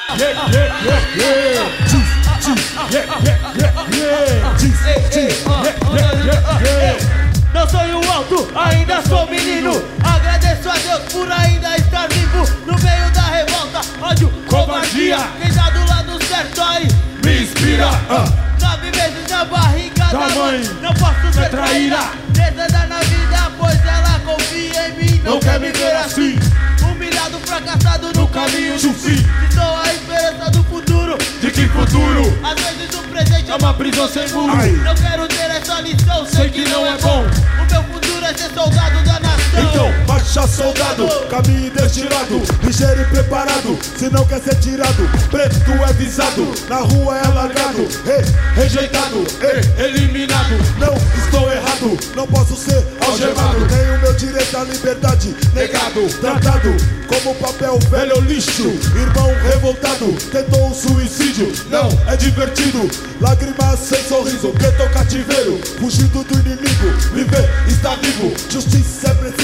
Não sonho alto, ainda sou menino. Agradeço a Deus por ainda estar vivo. No meio da revolta, ódio, covardia. Quem tá do lado certo aí me inspira. 9 meses na barriga da mãe, não posso ser traída. Desandar na vida, pois ela confia em mim. Não quer me ver assim, humilhado, fracassado no caminho do fim. Estou a esperança do futuro. De que futuro? Às vezes o presente é uma prisão sem muro. Não quero ter essa lição, sei que não é bom. O meu futuro é ser soldado da nação. Então, marcha soldado, caminhe destilado, ligeiro e preparado. Se não quer ser tirado, preto é visado. Na rua é largado, rejeitado, eliminado. Não estou errado, não posso ser algemado. Tenho meu direito à liberdade negado, tratado como papel velho ou lixo. Irmão revoltado, tentou um suicídio. Não é divertido, lágrimas sem sorriso. Preto cativeiro, fugindo do inimigo. Viver está vivo, justiça é preciso.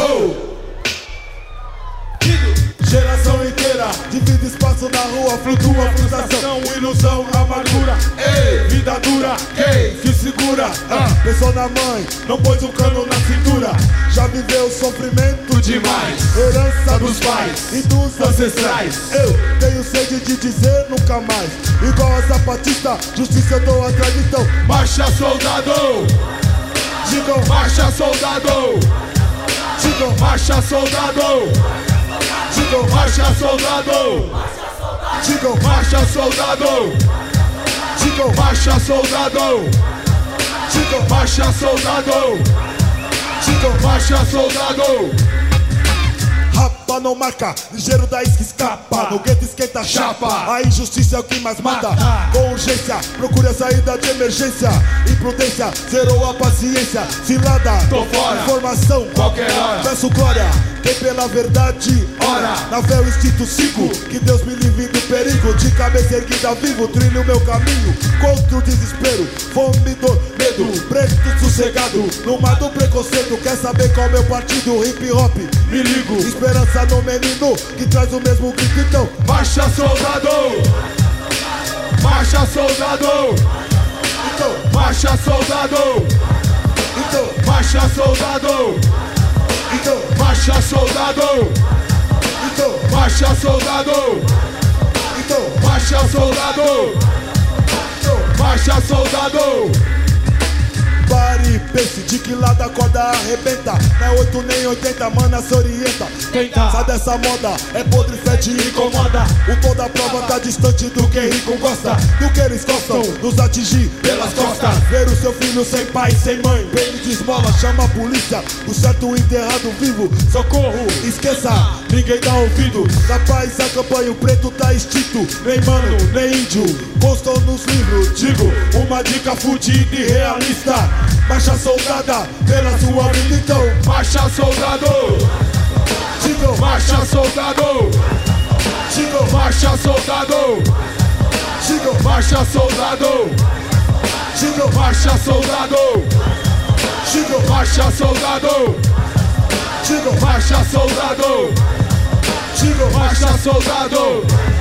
Geração inteira, divide espaço na rua, flutua, frustração, ilusão, amargura. Vida dura, se segura. Pensou na mãe, não pôs um cano na cintura. Já viveu sofrimento demais, herança dos pais e dos ancestrais. Eu tenho sede de dizer nunca mais. Igual a Zapatista, justiça eu dou atrás, então marcha soldado. Digam, marcha soldado. digam, Marcha soldado. digam, Marcha soldado. digam, Marcha soldado. digam, Marcha soldado. digam, Marcha soldado. digam. Marcha soldado. Rapa não marca, ligeiro da isca escapa. No gueto esquenta chapa, a injustiça é o que mais mata. Com urgência, procure a saída de emergência. Imprudência, zerou a paciência. Cilada, tô fora, informação, qualquer hora. Peço glória, quem pela verdade ora. Na fé o instinto sigo, que Deus me livre do perigo. De cabeça erguida vivo, trilho o meu caminho. Contra o desespero, fome, dor, medo. Preto sossegado, numa do preconceito. Quer saber qual meu partido? Hip hop, Me ligo. esperança no menino, que traz o mesmo grito. Então, Marcha soldado. Marcha soldado. então, Marcha soldado. então, Marcha soldado. então, Marcha soldado. então, Marcha soldado. então, Marcha soldado. então. Marcha soldado. Pare e pense de que lado a corda arrebenta. Não é 8 nem 80, mana se orienta. Tenta. Sai dessa moda, é podre, fede e incomoda. O tom da prova tá distante do que rico gosta. Do que eles gostam, nos atingir pelas costas. Ver o seu filho sem pai, sem mãe, pele de esmola, chama a polícia. O certo enterrado vivo, socorro, esqueça, ninguém dá ouvido. Na paz acompanha, o preto tá extinto. Nem mano, nem índio, constam nos livros. Digo, uma dica fudida e realista. Marcha soldada pela sua vida, então Marcha soldado. digam, Marcha soldado. digam, Marcha soldado. digam, Marcha soldado. digam, Marcha soldado. digam, Marcha soldado. digam, Marcha soldado. digam. Marcha soldado.